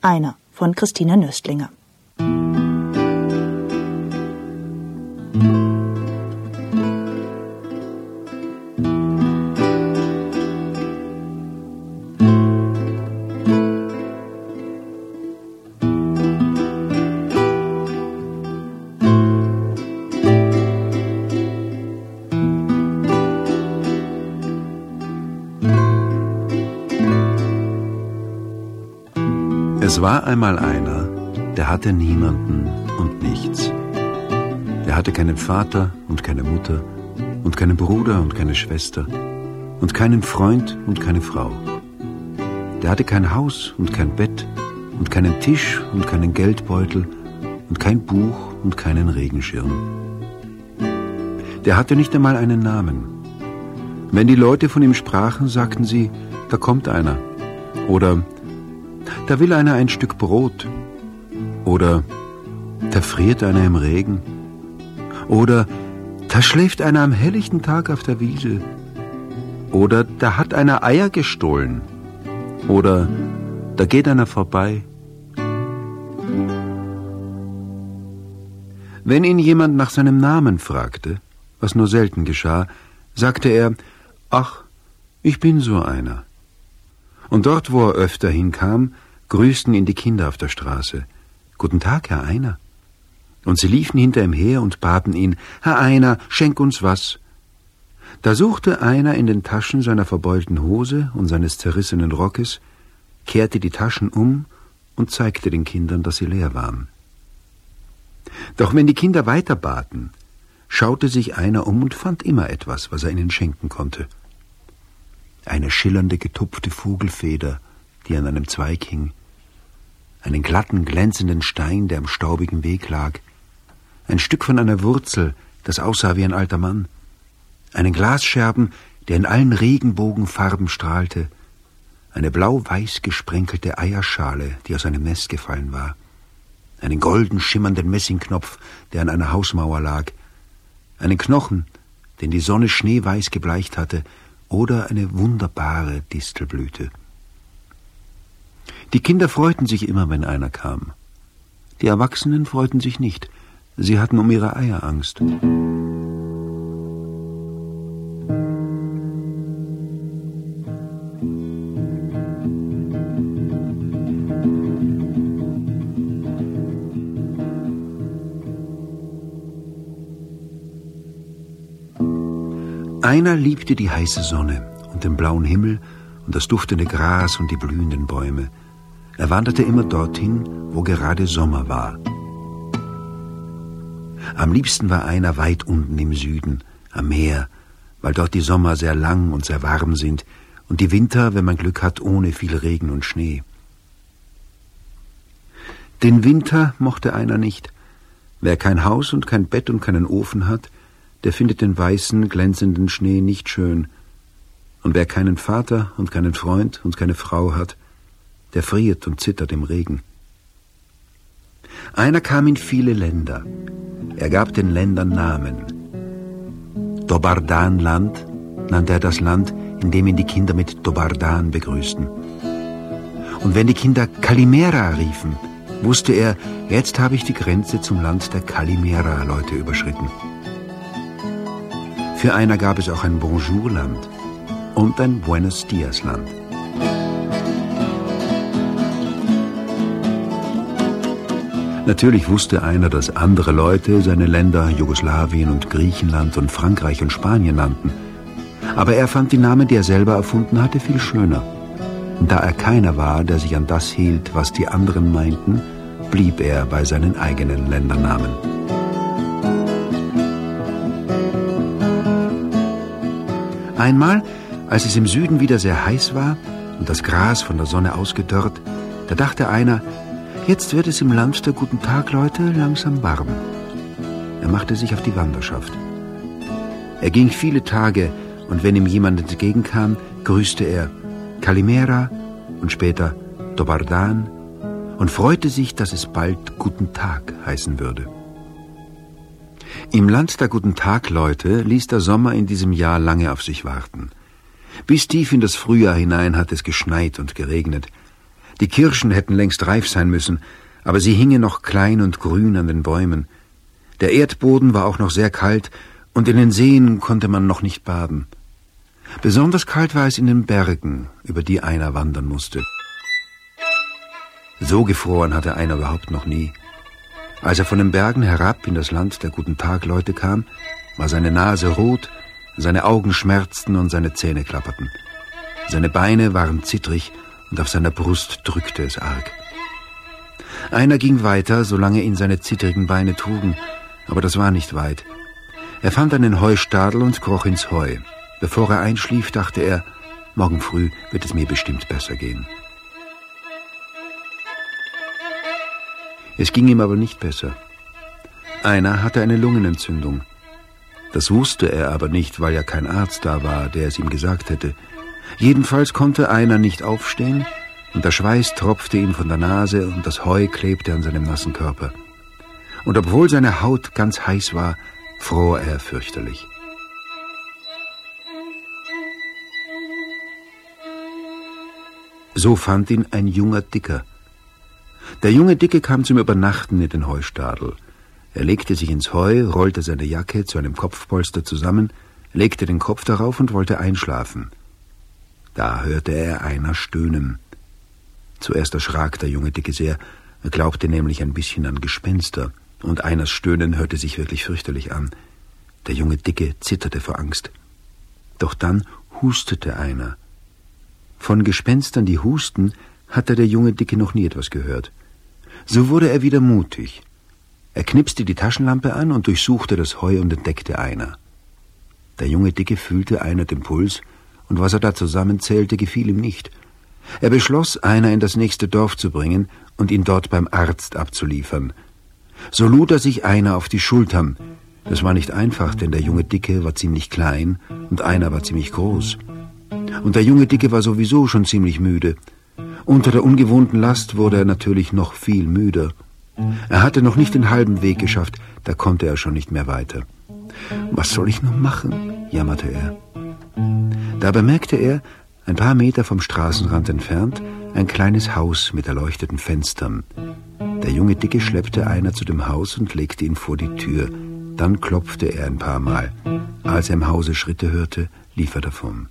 Einer von Christine Nöstlinger. Es war einmal einer, der hatte niemanden und nichts. Er hatte keinen Vater und keine Mutter und keinen Bruder und keine Schwester und keinen Freund und keine Frau. Der hatte kein Haus und kein Bett und keinen Tisch und keinen Geldbeutel und kein Buch und keinen Regenschirm. Der hatte nicht einmal einen Namen. Wenn die Leute von ihm sprachen, sagten sie, da kommt einer. Oder da will einer ein Stück Brot. Oder da friert einer im Regen. Oder da schläft einer am helllichten Tag auf der Wiese. Oder da hat einer Eier gestohlen. Oder da geht einer vorbei. Wenn ihn jemand nach seinem Namen fragte, was nur selten geschah, sagte er, ach, ich bin so einer. Und dort, wo er öfter hinkam, grüßten ihn die Kinder auf der Straße. Guten Tag, Herr Einer. Und sie liefen hinter ihm her und baten ihn, Herr Einer, schenk uns was. Da suchte Einer in den Taschen seiner verbeulten Hose und seines zerrissenen Rockes, kehrte die Taschen um und zeigte den Kindern, dass sie leer waren. Doch wenn die Kinder weiter baten, schaute sich Einer um und fand immer etwas, was er ihnen schenken konnte. Eine schillernde, getupfte Vogelfeder, die an einem Zweig hing, einen glatten, glänzenden Stein, der am staubigen Weg lag, ein Stück von einer Wurzel, das aussah wie ein alter Mann, einen Glasscherben, der in allen Regenbogenfarben strahlte, eine blau-weiß gesprenkelte Eierschale, die aus einem Nest gefallen war, einen golden schimmernden Messingknopf, der an einer Hausmauer lag, einen Knochen, den die Sonne schneeweiß gebleicht hatte, oder eine wunderbare Distelblüte. Die Kinder freuten sich immer, wenn einer kam. Die Erwachsenen freuten sich nicht. Sie hatten um ihre Eier Angst. Einer liebte die heiße Sonne und den blauen Himmel und das duftende Gras und die blühenden Bäume. Er wanderte immer dorthin, wo gerade Sommer war. Am liebsten war Einer weit unten im Süden, am Meer, weil dort die Sommer sehr lang und sehr warm sind und die Winter, wenn man Glück hat, ohne viel Regen und Schnee. Den Winter mochte Einer nicht. Wer kein Haus und kein Bett und keinen Ofen hat, der findet den weißen, glänzenden Schnee nicht schön. Und wer keinen Vater und keinen Freund und keine Frau hat, der friert und zittert im Regen. Einer kam in viele Länder. Er gab den Ländern Namen. Dobardan-Land nannte er das Land, in dem ihn die Kinder mit Dobardan begrüßten. Und wenn die Kinder Kalimera riefen, wusste er, jetzt habe ich die Grenze zum Land der Kalimera-Leute überschritten. Für Einer gab es auch ein Bonjour-Land und ein Buenos Dias-Land. Natürlich wusste Einer, dass andere Leute seine Länder Jugoslawien und Griechenland und Frankreich und Spanien nannten. Aber er fand die Namen, die er selber erfunden hatte, viel schöner. Und da er keiner war, der sich an das hielt, was die anderen meinten, blieb er bei seinen eigenen Ländernamen. Einmal, als es im Süden wieder sehr heiß war und das Gras von der Sonne ausgedörrt, da dachte Einer, jetzt wird es im Land der guten Tagleute langsam warm. Er machte sich auf die Wanderschaft. Er ging viele Tage und wenn ihm jemand entgegenkam, grüßte er Kalimera und später Dobardan und freute sich, dass es bald Guten Tag heißen würde. Im Land der guten Tagleute ließ der Sommer in diesem Jahr lange auf sich warten. Bis tief in das Frühjahr hinein hat es geschneit und geregnet. Die Kirschen hätten längst reif sein müssen, aber sie hingen noch klein und grün an den Bäumen. Der Erdboden war auch noch sehr kalt, und in den Seen konnte man noch nicht baden. Besonders kalt war es in den Bergen, über die Einar wandern musste. So gefroren hatte Einar überhaupt noch nie. Als er von den Bergen herab in das Land der Guten-Tag-Leute kam, war seine Nase rot, seine Augen schmerzten und seine Zähne klapperten. Seine Beine waren zittrig und auf seiner Brust drückte es arg. Einar ging weiter, solange ihn seine zittrigen Beine trugen, aber das war nicht weit. Er fand einen Heustadel und kroch ins Heu. Bevor er einschlief, dachte er, morgen früh wird es mir bestimmt besser gehen. Es ging ihm aber nicht besser. Einar hatte eine Lungenentzündung. Das wusste er aber nicht, weil ja kein Arzt da war, der es ihm gesagt hätte. Jedenfalls konnte Einar nicht aufstehen, und der Schweiß tropfte ihm von der Nase und das Heu klebte an seinem nassen Körper. Und obwohl seine Haut ganz heiß war, fror er fürchterlich. So fand ihn ein junger Dicker. Der junge Dicke kam zum Übernachten in den Heustadel. Er legte sich ins Heu, rollte seine Jacke zu einem Kopfpolster zusammen, legte den Kopf darauf und wollte einschlafen. Da hörte er Einar stöhnen. Zuerst erschrak der junge Dicke sehr, er glaubte nämlich ein bisschen an Gespenster, und Einars Stöhnen hörte sich wirklich fürchterlich an. Der junge Dicke zitterte vor Angst. Doch dann hustete Einar. Von Gespenstern, die husten, hatte der junge Dicke noch nie etwas gehört. So wurde er wieder mutig. Er knipste die Taschenlampe an und durchsuchte das Heu und entdeckte Einar. Der junge Dicke fühlte Einar den Puls, und was er da zusammenzählte, gefiel ihm nicht. Er beschloss, Einar in das nächste Dorf zu bringen und ihn dort beim Arzt abzuliefern. So lud er sich Einar auf die Schultern. Das war nicht einfach, denn der junge Dicke war ziemlich klein und Einar war ziemlich groß. Und der junge Dicke war sowieso schon ziemlich müde. Unter der ungewohnten Last wurde er natürlich noch viel müder. Er hatte noch nicht den halben Weg geschafft, da konnte er schon nicht mehr weiter. »Was soll ich nur machen?« jammerte er. Da bemerkte er, ein paar Meter vom Straßenrand entfernt, ein kleines Haus mit erleuchteten Fenstern. Der junge Dicke schleppte Einar zu dem Haus und legte ihn vor die Tür. Dann klopfte er ein paar Mal. Als er im Hause Schritte hörte, lief er davon.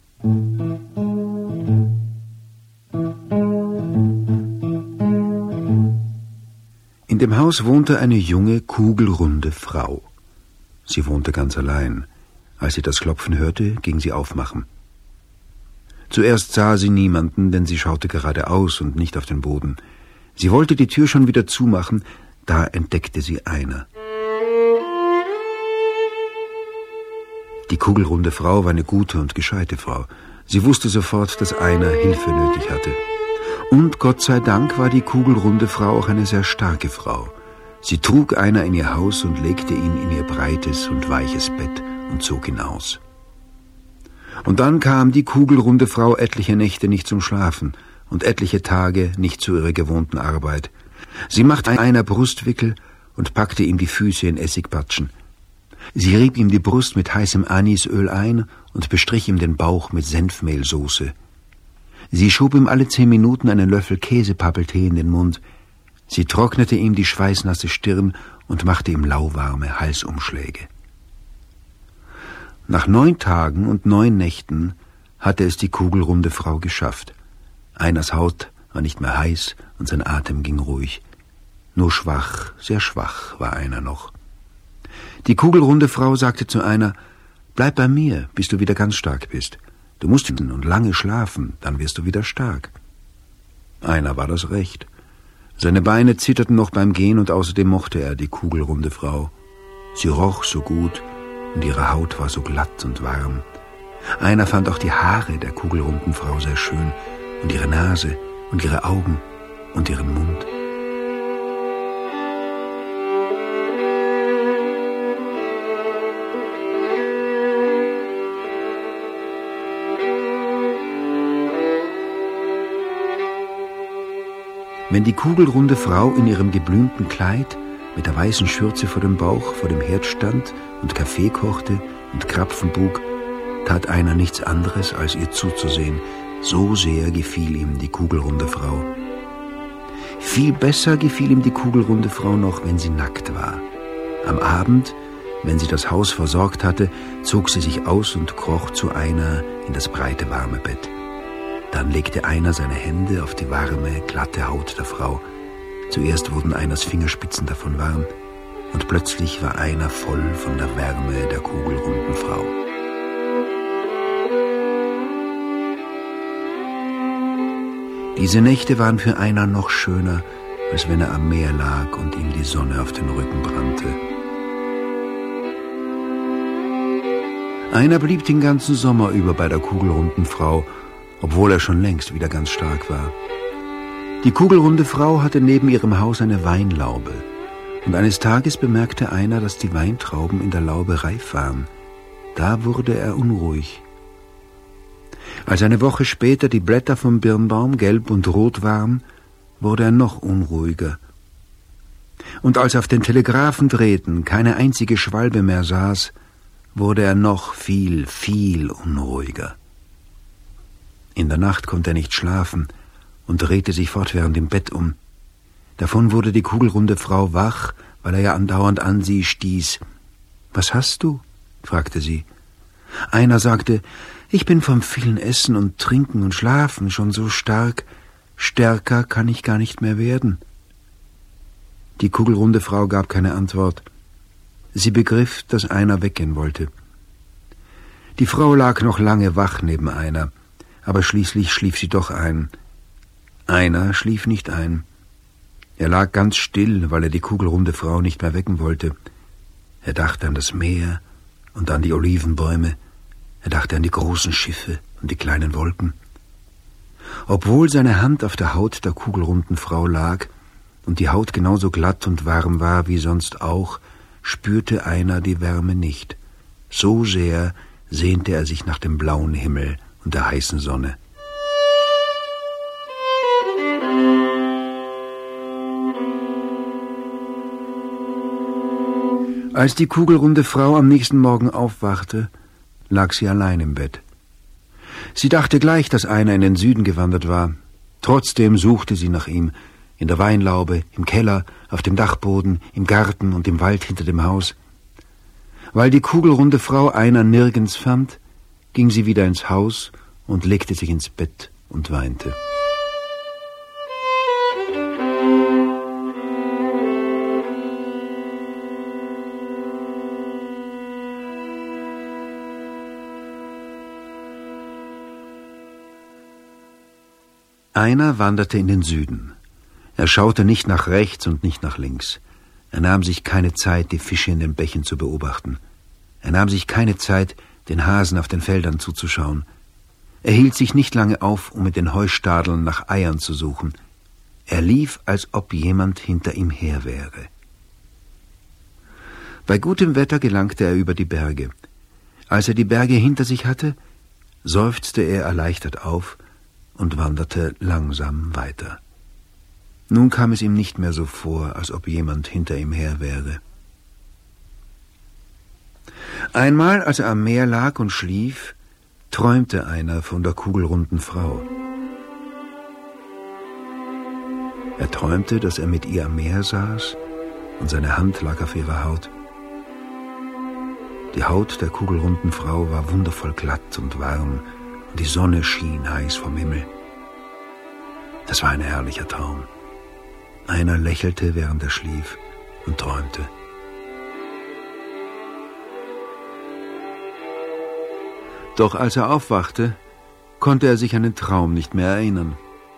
In dem Haus wohnte eine junge, kugelrunde Frau. Sie wohnte ganz allein. Als sie das Klopfen hörte, ging sie aufmachen. Zuerst sah sie niemanden, denn sie schaute geradeaus und nicht auf den Boden. Sie wollte die Tür schon wieder zumachen, da entdeckte sie Einar. Die kugelrunde Frau war eine gute und gescheite Frau. Sie wusste sofort, dass Einar Hilfe nötig hatte. Und Gott sei Dank war die kugelrunde Frau auch eine sehr starke Frau. Sie trug Einar in ihr Haus und legte ihn in ihr breites und weiches Bett und zog ihn aus. Und dann kam die kugelrunde Frau etliche Nächte nicht zum Schlafen und etliche Tage nicht zu ihrer gewohnten Arbeit. Sie machte Einar Brustwickel und packte ihm die Füße in Essigbatschen. Sie rieb ihm die Brust mit heißem Anisöl ein und bestrich ihm den Bauch mit Senfmehlsoße. Sie schob ihm alle 10 Minuten einen Löffel Käsepappeltee in den Mund. Sie trocknete ihm die schweißnasse Stirn und machte ihm lauwarme Halsumschläge. Nach 9 Tagen und 9 Nächten hatte es die kugelrunde Frau geschafft. Einars Haut war nicht mehr heiß und sein Atem ging ruhig. Nur schwach, sehr schwach war Einar noch. Die kugelrunde Frau sagte zu Einar: »Bleib bei mir, bis du wieder ganz stark bist. Du musst und lange schlafen, dann wirst du wieder stark.« Einar war das recht. Seine Beine zitterten noch beim Gehen und außerdem mochte er die kugelrunde Frau. Sie roch so gut und ihre Haut war so glatt und warm. Einar fand auch die Haare der kugelrunden Frau sehr schön und ihre Nase und ihre Augen und ihren Mund. Wenn die kugelrunde Frau in ihrem geblümten Kleid mit der weißen Schürze vor dem Bauch vor dem Herd stand und Kaffee kochte und Krapfen buk, tat Einar nichts anderes, als ihr zuzusehen. So sehr gefiel ihm die kugelrunde Frau. Viel besser gefiel ihm die kugelrunde Frau noch, wenn sie nackt war. Am Abend, wenn sie das Haus versorgt hatte, zog sie sich aus und kroch zu Einar in das breite, warme Bett. Dann legte Einar seine Hände auf die warme, glatte Haut der Frau. Zuerst wurden Einars Fingerspitzen davon warm, und plötzlich war Einar voll von der Wärme der kugelrunden Frau. Diese Nächte waren für Einar noch schöner, als wenn er am Meer lag und ihm die Sonne auf den Rücken brannte. Einar blieb den ganzen Sommer über bei der kugelrunden Frau, obwohl er schon längst wieder ganz stark war. Die kugelrunde Frau hatte neben ihrem Haus eine Weinlaube, und eines Tages bemerkte Einar, dass die Weintrauben in der Laube reif waren. Da wurde er unruhig. Als eine Woche später die Blätter vom Birnbaum gelb und rot waren, wurde er noch unruhiger. Und als auf den Telegraphendrähten keine einzige Schwalbe mehr saß, wurde er noch viel, viel unruhiger. In der Nacht konnte er nicht schlafen und drehte sich fortwährend im Bett um. Davon wurde die kugelrunde Frau wach, weil er ja andauernd an sie stieß. »Was hast du?« fragte sie. Einar sagte, »Ich bin vom vielen Essen und Trinken und Schlafen schon so stark. Stärker kann ich gar nicht mehr werden.« Die kugelrunde Frau gab keine Antwort. Sie begriff, dass Einar weggehen wollte. Die Frau lag noch lange wach neben Einar, aber schließlich schlief sie doch ein. Einar schlief nicht ein. Er lag ganz still, weil er die kugelrunde Frau nicht mehr wecken wollte. Er dachte an das Meer und an die Olivenbäume. Er dachte an die großen Schiffe und die kleinen Wolken. Obwohl seine Hand auf der Haut der kugelrunden Frau lag und die Haut genauso glatt und warm war wie sonst auch, spürte Einar die Wärme nicht. So sehr sehnte er sich nach dem blauen Himmel und der heißen Sonne. Als die kugelrunde Frau am nächsten Morgen aufwachte, lag sie allein im Bett. Sie dachte gleich, dass Einar in den Süden gewandert war. Trotzdem suchte sie nach ihm, in der Weinlaube, im Keller, auf dem Dachboden, im Garten und im Wald hinter dem Haus. Weil die kugelrunde Frau Einar nirgends fand, ging sie wieder ins Haus und legte sich ins Bett und weinte. Einar wanderte in den Süden. Er schaute nicht nach rechts und nicht nach links. Er nahm sich keine Zeit, die Fische in den Bächen zu beobachten. Er nahm sich keine Zeit, den Hasen auf den Feldern zuzuschauen. Er hielt sich nicht lange auf, um mit den Heustadeln nach Eiern zu suchen. Er lief, als ob jemand hinter ihm her wäre. Bei gutem Wetter gelangte er über die Berge. Als er die Berge hinter sich hatte, seufzte er erleichtert auf und wanderte langsam weiter. Nun kam es ihm nicht mehr so vor, als ob jemand hinter ihm her wäre. Einmal, als er am Meer lag und schlief, träumte Einar von der kugelrunden Frau. Er träumte, dass er mit ihr am Meer saß und seine Hand lag auf ihrer Haut. Die Haut der kugelrunden Frau war wundervoll glatt und warm, und die Sonne schien heiß vom Himmel. Das war ein herrlicher Traum. Einar lächelte, während er schlief, und träumte. Doch als er aufwachte, konnte er sich an den Traum nicht mehr erinnern.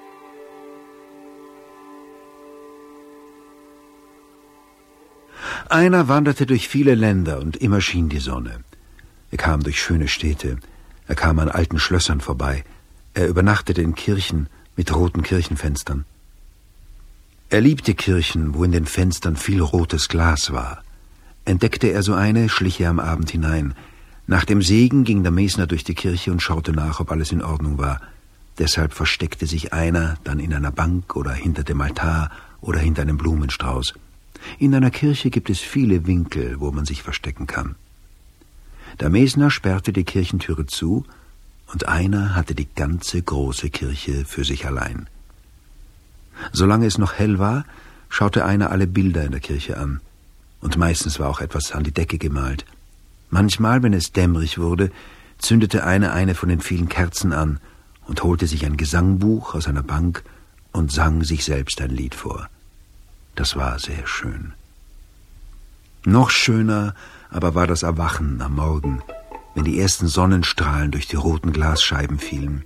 Einar wanderte durch viele Länder und immer schien die Sonne. Er kam durch schöne Städte, er kam an alten Schlössern vorbei, er übernachtete in Kirchen mit roten Kirchenfenstern. Er liebte Kirchen, wo in den Fenstern viel rotes Glas war. Entdeckte er so eine, schlich er am Abend hinein. Nach dem Segen ging der Mesner durch die Kirche und schaute nach, ob alles in Ordnung war. Deshalb versteckte sich Einar dann in einer Bank oder hinter dem Altar oder hinter einem Blumenstrauß. In einer Kirche gibt es viele Winkel, wo man sich verstecken kann. Der Mesner sperrte die Kirchentüre zu, und Einar hatte die ganze große Kirche für sich allein. Solange es noch hell war, schaute einer alle Bilder in der Kirche an. Und meistens war auch etwas an die Decke gemalt. Manchmal, wenn es dämmerig wurde, zündete einer eine von den vielen Kerzen an und holte sich ein Gesangbuch aus einer Bank und sang sich selbst ein Lied vor. Das war sehr schön. Noch schöner aber war das Erwachen am Morgen, wenn die ersten Sonnenstrahlen durch die roten Glasscheiben fielen.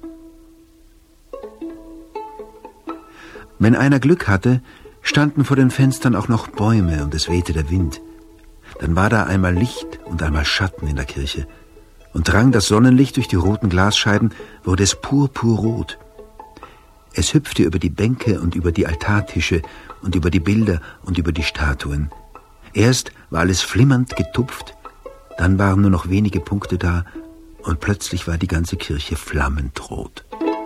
Wenn einer Glück hatte, standen vor den Fenstern auch noch Bäume und es wehte der Wind. Dann war da einmal Licht und einmal Schatten in der Kirche. Und drang das Sonnenlicht durch die roten Glasscheiben, wurde es purpurrot. Es hüpfte über die Bänke und über die Altartische und über die Bilder und über die Statuen. Erst war alles flimmernd getupft, dann waren nur noch wenige Punkte da und plötzlich war die ganze Kirche flammend rot.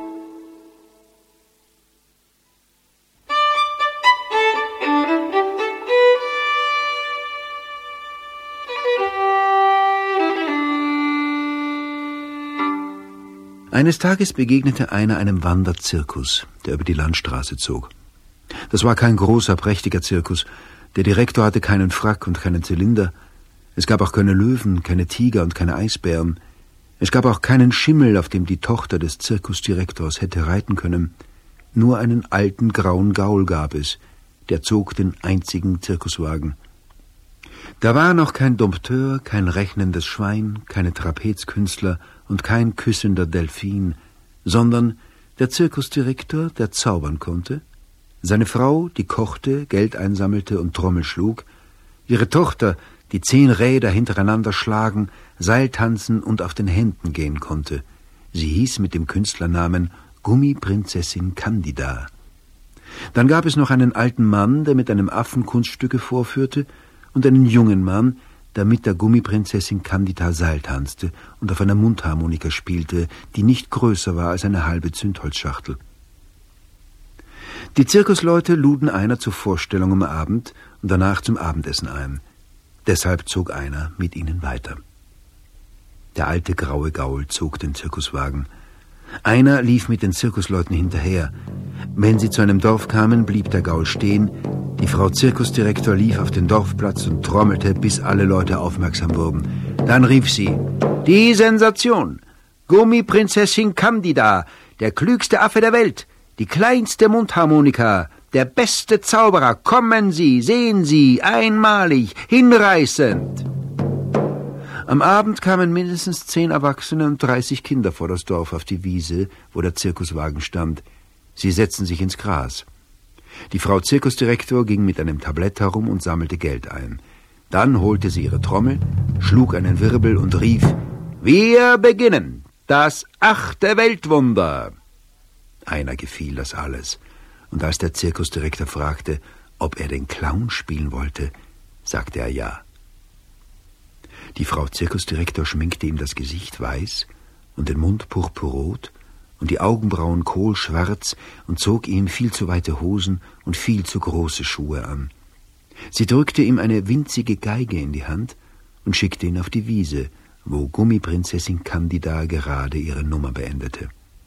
Eines Tages begegnete einer einem Wanderzirkus, der über die Landstraße zog. Das war kein großer, prächtiger Zirkus. Der Direktor hatte keinen Frack und keinen Zylinder. Es gab auch keine Löwen, keine Tiger und keine Eisbären. Es gab auch keinen Schimmel, auf dem die Tochter des Zirkusdirektors hätte reiten können. Nur einen alten grauen Gaul gab es, der zog den einzigen Zirkuswagen. Da war noch kein Dompteur, kein rechnendes Schwein, keine Trapezkünstler und kein küssender Delfin, sondern der Zirkusdirektor, der zaubern konnte, seine Frau, die kochte, Geld einsammelte und Trommel schlug, ihre Tochter, die 10 Räder hintereinander schlagen, Seiltanzen und auf den Händen gehen konnte. Sie hieß mit dem Künstlernamen Gummiprinzessin Candida. Dann gab es noch einen alten Mann, der mit einem Affen Kunststücke vorführte, und einen jungen Mann, der mit der Gummiprinzessin Candida Seil tanzte und auf einer Mundharmonika spielte, die nicht größer war als eine halbe Zündholzschachtel. Die Zirkusleute luden einer zur Vorstellung am Abend und danach zum Abendessen ein. Deshalb zog einer mit ihnen weiter. Der alte graue Gaul zog den Zirkuswagen. Einer lief mit den Zirkusleuten hinterher. Wenn sie zu einem Dorf kamen, blieb der Gaul stehen. Die Frau Zirkusdirektor lief auf den Dorfplatz und trommelte, bis alle Leute aufmerksam wurden. Dann rief sie: Die Sensation! Gummiprinzessin Candida, der klügste Affe der Welt, die kleinste Mundharmonika, der beste Zauberer, kommen Sie, sehen Sie, einmalig, hinreißend. Am Abend kamen mindestens 10 Erwachsene und 30 Kinder vor das Dorf auf die Wiese, wo der Zirkuswagen stand. Sie setzten sich ins Gras. Die Frau Zirkusdirektor ging mit einem Tablett herum und sammelte Geld ein. Dann holte sie ihre Trommel, schlug einen Wirbel und rief: Wir beginnen, das 8. Weltwunder. Einer gefiel das alles. Und als der Zirkusdirektor fragte, ob er den Clown spielen wollte, sagte er ja. Die Frau Zirkusdirektor schminkte ihm das Gesicht weiß und den Mund purpurrot und die Augenbrauen kohlschwarz und zog ihm viel zu weite Hosen und viel zu große Schuhe an. Sie drückte ihm eine winzige Geige in die Hand und schickte ihn auf die Wiese, wo Gummiprinzessin Candida gerade ihre Nummer beendete.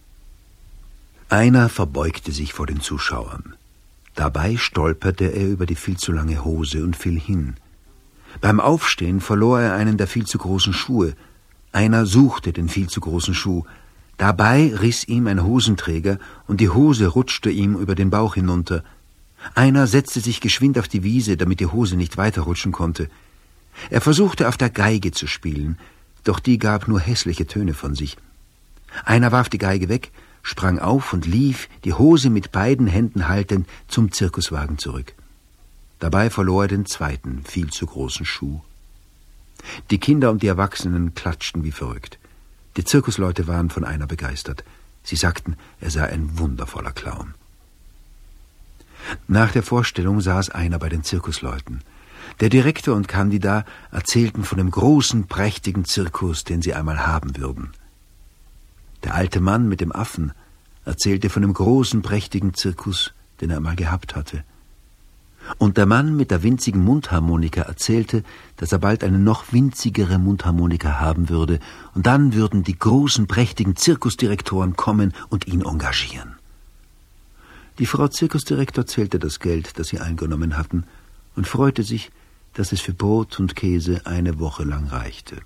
Einer verbeugte sich vor den Zuschauern. Dabei stolperte er über die viel zu lange Hose und fiel hin. Beim Aufstehen verlor er einen der viel zu großen Schuhe. Einer suchte den viel zu großen Schuh. Dabei riss ihm ein Hosenträger und die Hose rutschte ihm über den Bauch hinunter. Einer setzte sich geschwind auf die Wiese, damit die Hose nicht weiterrutschen konnte. Er versuchte auf der Geige zu spielen, doch die gab nur hässliche Töne von sich. Einer warf die Geige weg, sprang auf und lief, die Hose mit beiden Händen haltend, zum Zirkuswagen zurück. Dabei verlor er den zweiten, viel zu großen Schuh. Die Kinder und die Erwachsenen klatschten wie verrückt. Die Zirkusleute waren von einer begeistert. Sie sagten, er sei ein wundervoller Clown. Nach der Vorstellung saß einer bei den Zirkusleuten. Der Direktor und Candida erzählten von dem großen, prächtigen Zirkus, den sie einmal haben würden. Der alte Mann mit dem Affen erzählte von dem großen, prächtigen Zirkus, den er einmal gehabt hatte. Und der Mann mit der winzigen Mundharmonika erzählte, dass er bald eine noch winzigere Mundharmonika haben würde, und dann würden die großen, prächtigen Zirkusdirektoren kommen und ihn engagieren. Die Frau Zirkusdirektor zählte das Geld, das sie eingenommen hatten, und freute sich, dass es für Brot und Käse eine Woche lang reichte.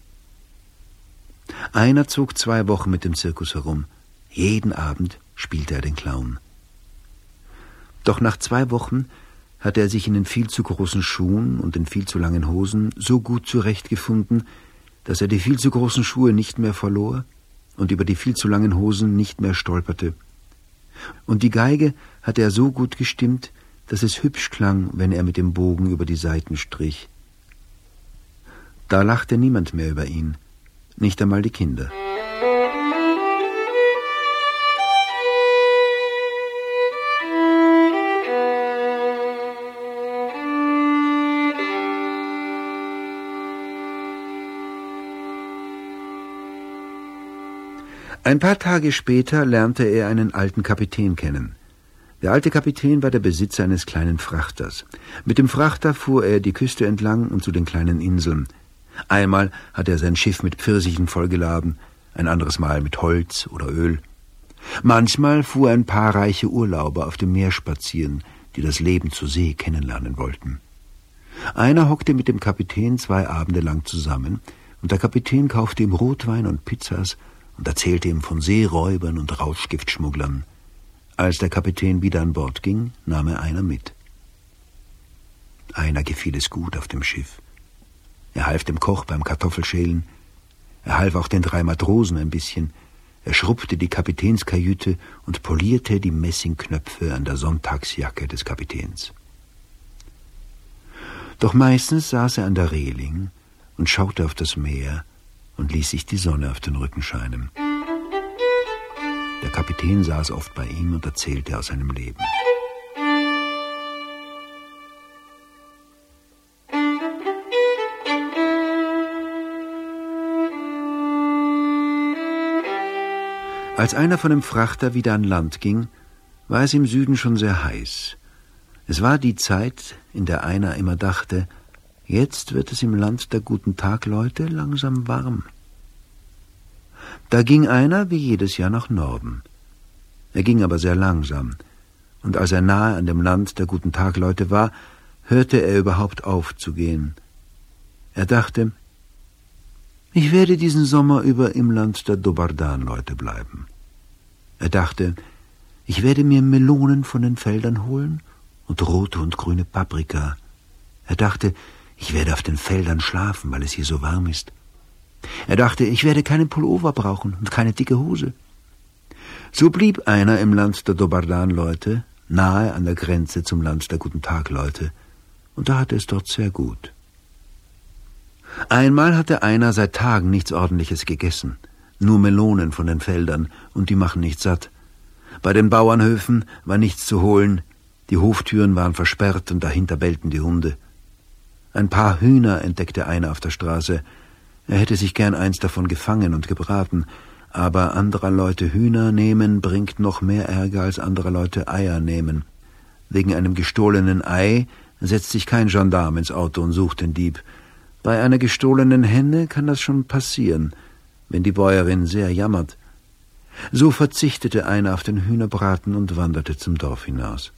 Einer zog 2 Wochen mit dem Zirkus herum. Jeden Abend spielte er den Clown. Doch nach 2 Wochen hatte er sich in den viel zu großen Schuhen und den viel zu langen Hosen so gut zurechtgefunden, dass er die viel zu großen Schuhe nicht mehr verlor und über die viel zu langen Hosen nicht mehr stolperte. Und die Geige hatte er so gut gestimmt, dass es hübsch klang, wenn er mit dem Bogen über die Saiten strich. Da lachte niemand mehr über ihn, nicht einmal die Kinder. Ein paar Tage später lernte er einen alten Kapitän kennen. Der alte Kapitän war der Besitzer eines kleinen Frachters. Mit dem Frachter fuhr er die Küste entlang und zu den kleinen Inseln. Einmal hatte er sein Schiff mit Pfirsichen vollgeladen, ein anderes Mal mit Holz oder Öl. Manchmal fuhr ein paar reiche Urlauber auf dem Meer spazieren, die das Leben zur See kennenlernen wollten. Einer hockte mit dem Kapitän 2 Abende lang zusammen, und der Kapitän kaufte ihm Rotwein und Pizzas und erzählte ihm von Seeräubern und Rauschgiftschmugglern. Als der Kapitän wieder an Bord ging, nahm er Einer mit. Einer gefiel es gut auf dem Schiff. Er half dem Koch beim Kartoffelschälen. Er half auch den 3 Matrosen ein bisschen. Er schrubbte die Kapitänskajüte und polierte die Messingknöpfe an der Sonntagsjacke des Kapitäns. Doch meistens saß er an der Reling und schaute auf das Meer und ließ sich die Sonne auf den Rücken scheinen. Der Kapitän saß oft bei ihm und erzählte aus seinem Leben. Als Einer von dem Frachter wieder an Land ging, war es im Süden schon sehr heiß. Es war die Zeit, in der Einer immer dachte, jetzt wird es im Land der guten Tagleute langsam warm. Da ging Einer wie jedes Jahr nach Norden. Er ging aber sehr langsam, und als er nahe an dem Land der guten Tagleute war, hörte er überhaupt auf zu gehen. Er dachte, ich werde diesen Sommer über im Land der Dobardan-Leute bleiben. Er dachte, ich werde mir Melonen von den Feldern holen und rote und grüne Paprika. Er dachte, ich werde auf den Feldern schlafen, weil es hier so warm ist. Er dachte, ich werde keinen Pullover brauchen und keine dicke Hose. So blieb Einer im Land der Dobardan-Leute, nahe an der Grenze zum Land der guten Tagleute, und da hatte es dort sehr gut. Einmal hatte Einer seit Tagen nichts Ordentliches gegessen, nur Melonen von den Feldern, und die machen nicht satt. Bei den Bauernhöfen war nichts zu holen, die Hoftüren waren versperrt und dahinter bellten die Hunde. Ein paar Hühner entdeckte Einer auf der Straße. Er hätte sich gern eins davon gefangen und gebraten, aber anderer Leute Hühner nehmen bringt noch mehr Ärger als anderer Leute Eier nehmen. Wegen einem gestohlenen Ei setzt sich kein Gendarm ins Auto und sucht den Dieb. Bei einer gestohlenen Henne kann das schon passieren, wenn die Bäuerin sehr jammert. So verzichtete Einer auf den Hühnerbraten und wanderte zum Dorf hinaus.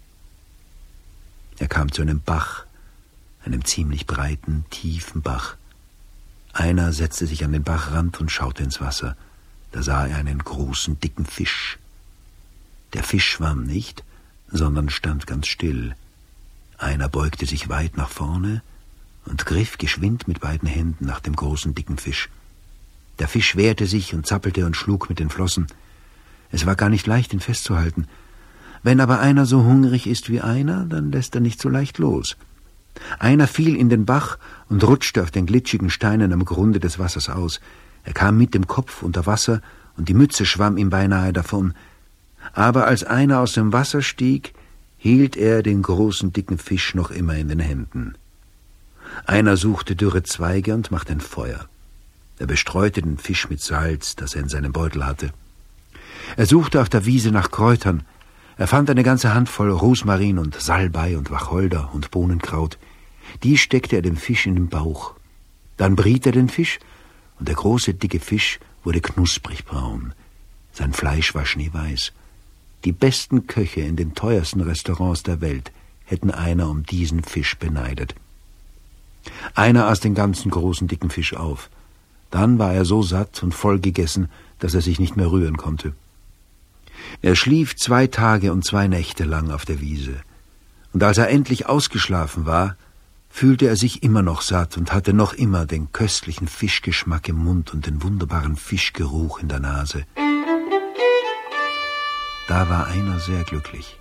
Er kam zu einem Bach, einem ziemlich breiten, tiefen Bach. Einer setzte sich an den Bachrand und schaute ins Wasser. Da sah er einen großen, dicken Fisch. Der Fisch schwamm nicht, sondern stand ganz still. Einer beugte sich weit nach vorne und griff geschwind mit beiden Händen nach dem großen, dicken Fisch. Der Fisch wehrte sich und zappelte und schlug mit den Flossen. Es war gar nicht leicht, ihn festzuhalten. Wenn aber einer so hungrig ist wie Einer, dann lässt er nicht so leicht los. Einer fiel in den Bach und rutschte auf den glitschigen Steinen am Grunde des Wassers aus. Er kam mit dem Kopf unter Wasser und die Mütze schwamm ihm beinahe davon. Aber als Einer aus dem Wasser stieg, hielt er den großen, dicken Fisch noch immer in den Händen. Einer suchte dürre Zweige und machte ein Feuer. Er bestreute den Fisch mit Salz, das er in seinem Beutel hatte. Er suchte auf der Wiese nach Kräutern. Er fand eine ganze Handvoll Rosmarin und Salbei und Wacholder und Bohnenkraut. Die steckte er dem Fisch in den Bauch. Dann briet er den Fisch, und der große, dicke Fisch wurde knusprig braun. Sein Fleisch war schneeweiß. Die besten Köche in den teuersten Restaurants der Welt hätten einer um diesen Fisch beneidet. Einer aß den ganzen großen, dicken Fisch auf. Dann war er so satt und voll gegessen, dass er sich nicht mehr rühren konnte. Er schlief 2 Tage und 2 Nächte lang auf der Wiese. Und als er endlich ausgeschlafen war, fühlte er sich immer noch satt und hatte noch immer den köstlichen Fischgeschmack im Mund und den wunderbaren Fischgeruch in der Nase. Da war einer sehr glücklich.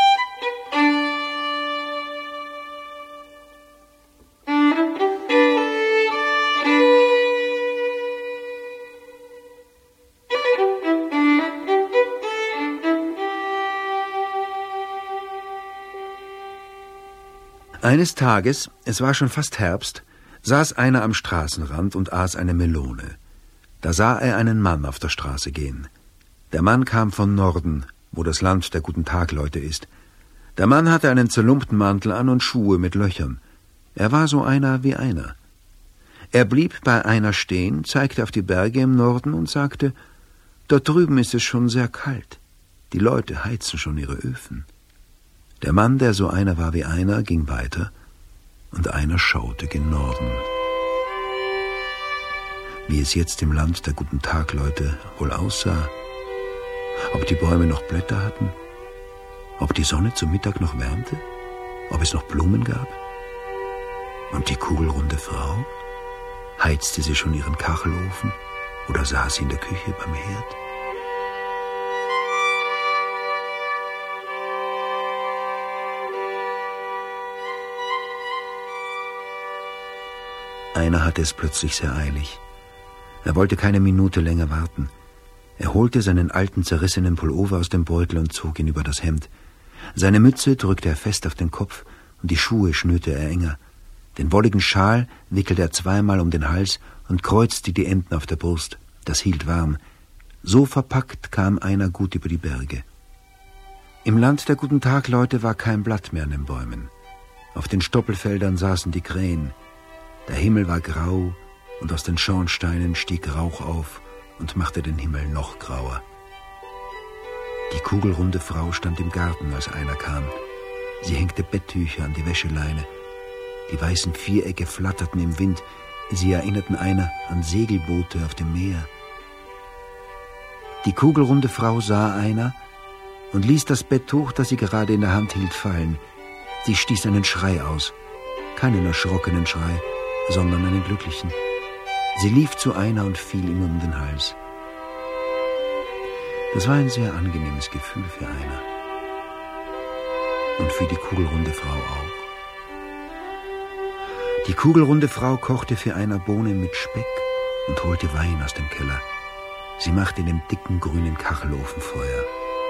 Eines Tages, es war schon fast Herbst, saß einer am Straßenrand und aß eine Melone. Da sah er einen Mann auf der Straße gehen. Der Mann kam von Norden, wo das Land der Guten-Tag-Leute ist. Der Mann hatte einen zerlumpten Mantel an und Schuhe mit Löchern. Er war so einer wie einer. Er blieb bei einer stehen, zeigte auf die Berge im Norden und sagte, »Dort drüben ist es schon sehr kalt. Die Leute heizen schon ihre Öfen.« Der Mann, der so einer war wie einer, ging weiter, und einer schaute gen Norden. Wie es jetzt im Land der Guten-Tag-Leute wohl aussah, ob die Bäume noch Blätter hatten, ob die Sonne zum Mittag noch wärmte, ob es noch Blumen gab. Und die kugelrunde Frau, heizte sie schon ihren Kachelofen oder saß sie in der Küche beim Herd? Einer hatte es plötzlich sehr eilig. Er wollte keine Minute länger warten. Er holte seinen alten, zerrissenen Pullover aus dem Beutel und zog ihn über das Hemd. Seine Mütze drückte er fest auf den Kopf und die Schuhe schnürte er enger. Den wolligen Schal wickelte er 2-mal um den Hals und kreuzte die Enden auf der Brust. Das hielt warm. So verpackt kam einer gut über die Berge. Im Land der Guten-Tag-Leute war kein Blatt mehr an den Bäumen. Auf den Stoppelfeldern saßen die Krähen. Der Himmel war grau und aus den Schornsteinen stieg Rauch auf und machte den Himmel noch grauer. Die kugelrunde Frau stand im Garten, als einer kam. Sie hängte Betttücher an die Wäscheleine. Die weißen Vierecke flatterten im Wind. Sie erinnerten einer an Segelboote auf dem Meer. Die kugelrunde Frau sah einer und ließ das Betttuch, das sie gerade in der Hand hielt, fallen. Sie stieß einen Schrei aus. Keinen erschrockenen Schrei, sondern einen glücklichen. Sie lief zu einer und fiel ihm um den Hals. Das war ein sehr angenehmes Gefühl für einer. Und für die kugelrunde Frau auch. Die kugelrunde Frau kochte für einer Bohnen mit Speck und holte Wein aus dem Keller. Sie machte in dem dicken grünen Kachelofen Feuer.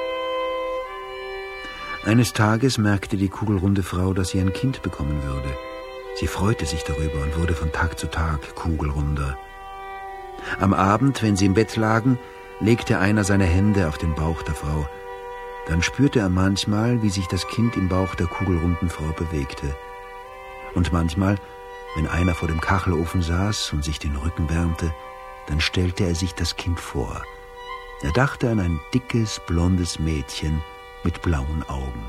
Eines Tages merkte die kugelrunde Frau, dass sie ein Kind bekommen würde. Sie freute sich darüber und wurde von Tag zu Tag kugelrunder. Am Abend, wenn sie im Bett lagen, legte einer seine Hände auf den Bauch der Frau. Dann spürte er manchmal, wie sich das Kind im Bauch der kugelrunden Frau bewegte. Und manchmal, wenn einer vor dem Kachelofen saß und sich den Rücken wärmte, dann stellte er sich das Kind vor. Er dachte an ein dickes, blondes Mädchen mit blauen Augen.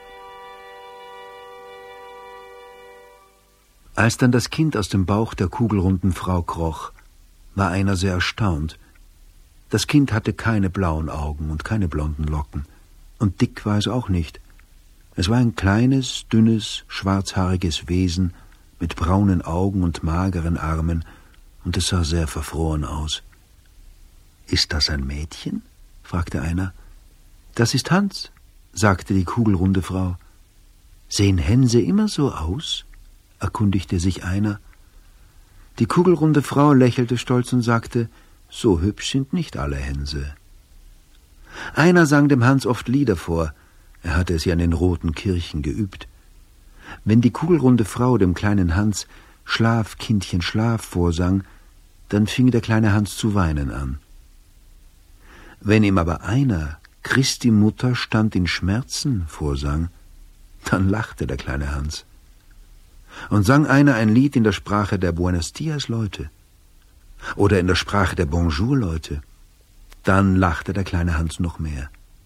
Als dann das Kind aus dem Bauch der kugelrunden Frau kroch, war einer sehr erstaunt. Das Kind hatte keine blauen Augen und keine blonden Locken. Und dick war es auch nicht. Es war ein kleines, dünnes, schwarzhaariges Wesen mit braunen Augen und mageren Armen, und es sah sehr verfroren aus. »Ist das ein Mädchen?« fragte einer. »Das ist Hans«, sagte die kugelrunde Frau. »Sehen Hänse immer so aus?« erkundigte sich einer. Die kugelrunde Frau lächelte stolz und sagte, »So hübsch sind nicht alle Hänse.« Einer sang dem Hans oft Lieder vor. Er hatte es ja in den roten Kirchen geübt. Wenn die kugelrunde Frau dem kleinen Hans »Schlaf, Kindchen, schlaf« vorsang, dann fing der kleine Hans zu weinen an. Wenn ihm aber einer »Christi Mutter stand in Schmerzen« vorsang, dann lachte der kleine Hans. Und sang einer ein Lied in der Sprache der Buenos Dias Leute oder in der Sprache der Bonjour Leute, dann lachte der kleine Hans noch mehr.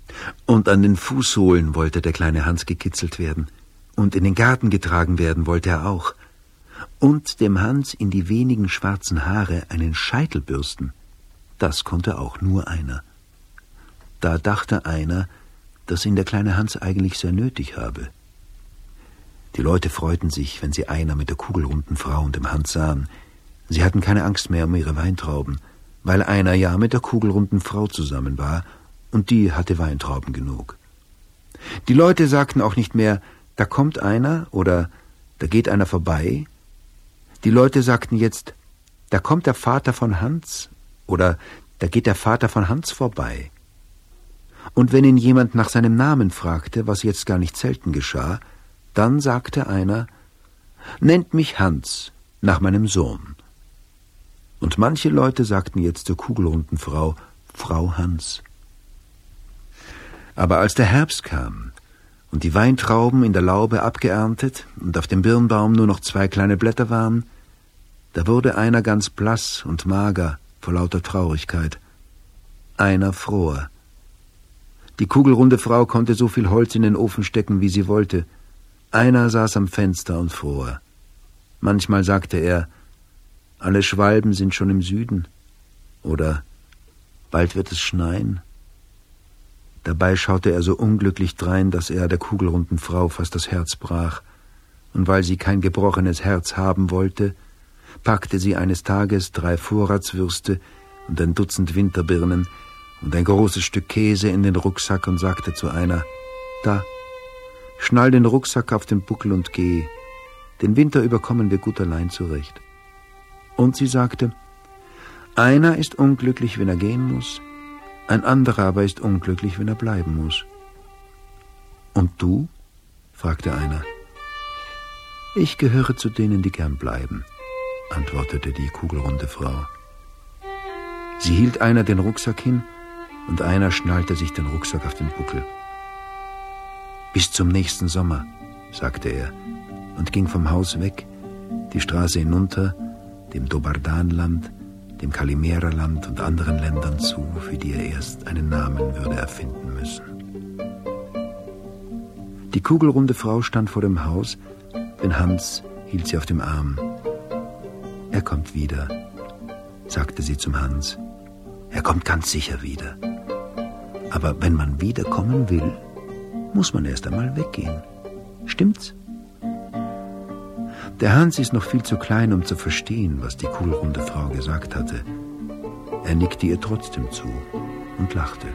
Und an den Fußsohlen wollte der kleine Hans gekitzelt werden. Und in den Garten getragen werden wollte er auch. Und dem Hans in die wenigen schwarzen Haare einen Scheitel bürsten. Das konnte auch nur einer. Da dachte einer, dass ihn der kleine Hans eigentlich sehr nötig habe. Die Leute freuten sich, wenn sie einer mit der kugelrunden Frau und dem Hans sahen. Sie hatten keine Angst mehr um ihre Weintrauben, weil einer ja mit der kugelrunden Frau zusammen war, und die hatte Weintrauben genug. Die Leute sagten auch nicht mehr, da kommt einer oder da geht einer vorbei. Die Leute sagten jetzt, da kommt der Vater von Hans oder da geht der Vater von Hans vorbei. Und wenn ihn jemand nach seinem Namen fragte, was jetzt gar nicht selten geschah, dann sagte einer, nennt mich Hans, nach meinem Sohn. Und manche Leute sagten jetzt zur kugelrunden Frau, Frau Hans. Aber als der Herbst kam und die Weintrauben in der Laube abgeerntet und auf dem Birnbaum nur noch 2 kleine Blätter waren, da wurde einer ganz blass und mager vor lauter Traurigkeit, einer froher. Die kugelrunde Frau konnte so viel Holz in den Ofen stecken, wie sie wollte. Einer saß am Fenster und fror. Manchmal sagte er, alle Schwalben sind schon im Süden. Oder bald wird es schneien. Dabei schaute er so unglücklich drein, dass er der kugelrunden Frau fast das Herz brach. Und weil sie kein gebrochenes Herz haben wollte, packte sie eines Tages 3 Vorratswürste und ein Dutzend Winterbirnen und ein großes Stück Käse in den Rucksack und sagte zu einer, da, schnall den Rucksack auf den Buckel und geh. Den Winter über kommen wir gut allein zurecht. Und sie sagte, einer ist unglücklich, wenn er gehen muss, ein anderer aber ist unglücklich, wenn er bleiben muss. Und du? Fragte einer. Ich gehöre zu denen, die gern bleiben, antwortete die kugelrunde Frau. Sie hielt einer den Rucksack hin und einer schnallte sich den Rucksack auf den Buckel. Bis zum nächsten Sommer, sagte er und ging vom Haus weg, die Straße hinunter, dem Dobardanland, dem Kalimera-Land und anderen Ländern zu, für die er erst einen Namen würde erfinden müssen. Die kugelrunde Frau stand vor dem Haus, den Hans hielt sie auf dem Arm. Er kommt wieder, sagte sie zum Hans. Er kommt ganz sicher wieder. Aber wenn man wiederkommen will, muss man erst einmal weggehen. Stimmt's? Der Hans ist noch viel zu klein, um zu verstehen, was die kugelrunde Frau gesagt hatte. Er nickte ihr trotzdem zu und lachte.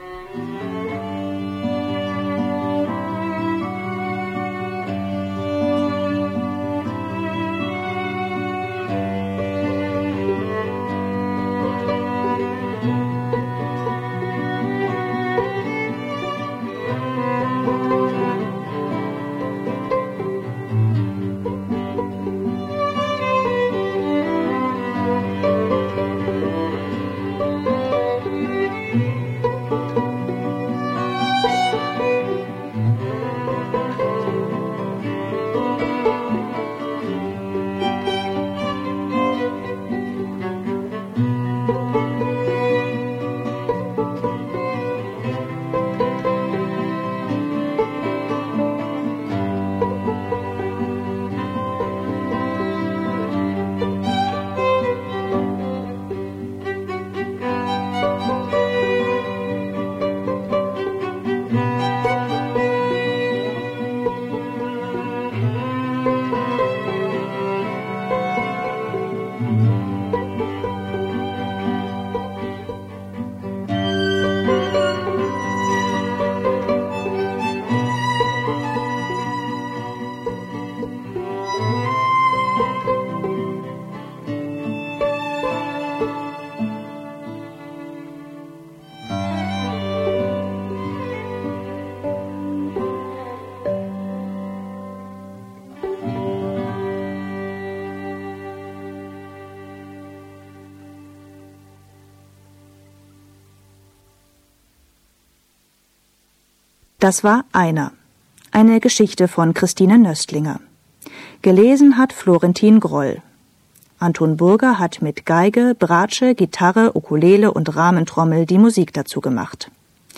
Das war einer. Eine Geschichte von Christine Nöstlinger. Gelesen hat Florentin Groll. Anton Burger hat mit Geige, Bratsche, Gitarre, Ukulele und Rahmentrommel die Musik dazu gemacht.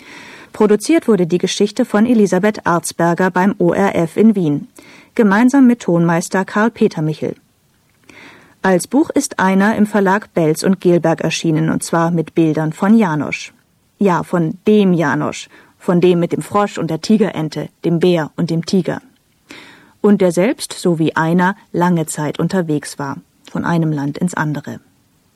Produziert wurde die Geschichte von Elisabeth Arzberger beim ORF in Wien, gemeinsam mit Tonmeister Karl-Peter Michel. Als Buch ist Einer im Verlag Belz und Gelberg erschienen, und zwar mit Bildern von Janosch. Ja, von dem Janosch, von dem mit dem Frosch und der Tigerente, dem Bär und dem Tiger. Und der selbst, so wie Einer, lange Zeit unterwegs war, von einem Land ins andere.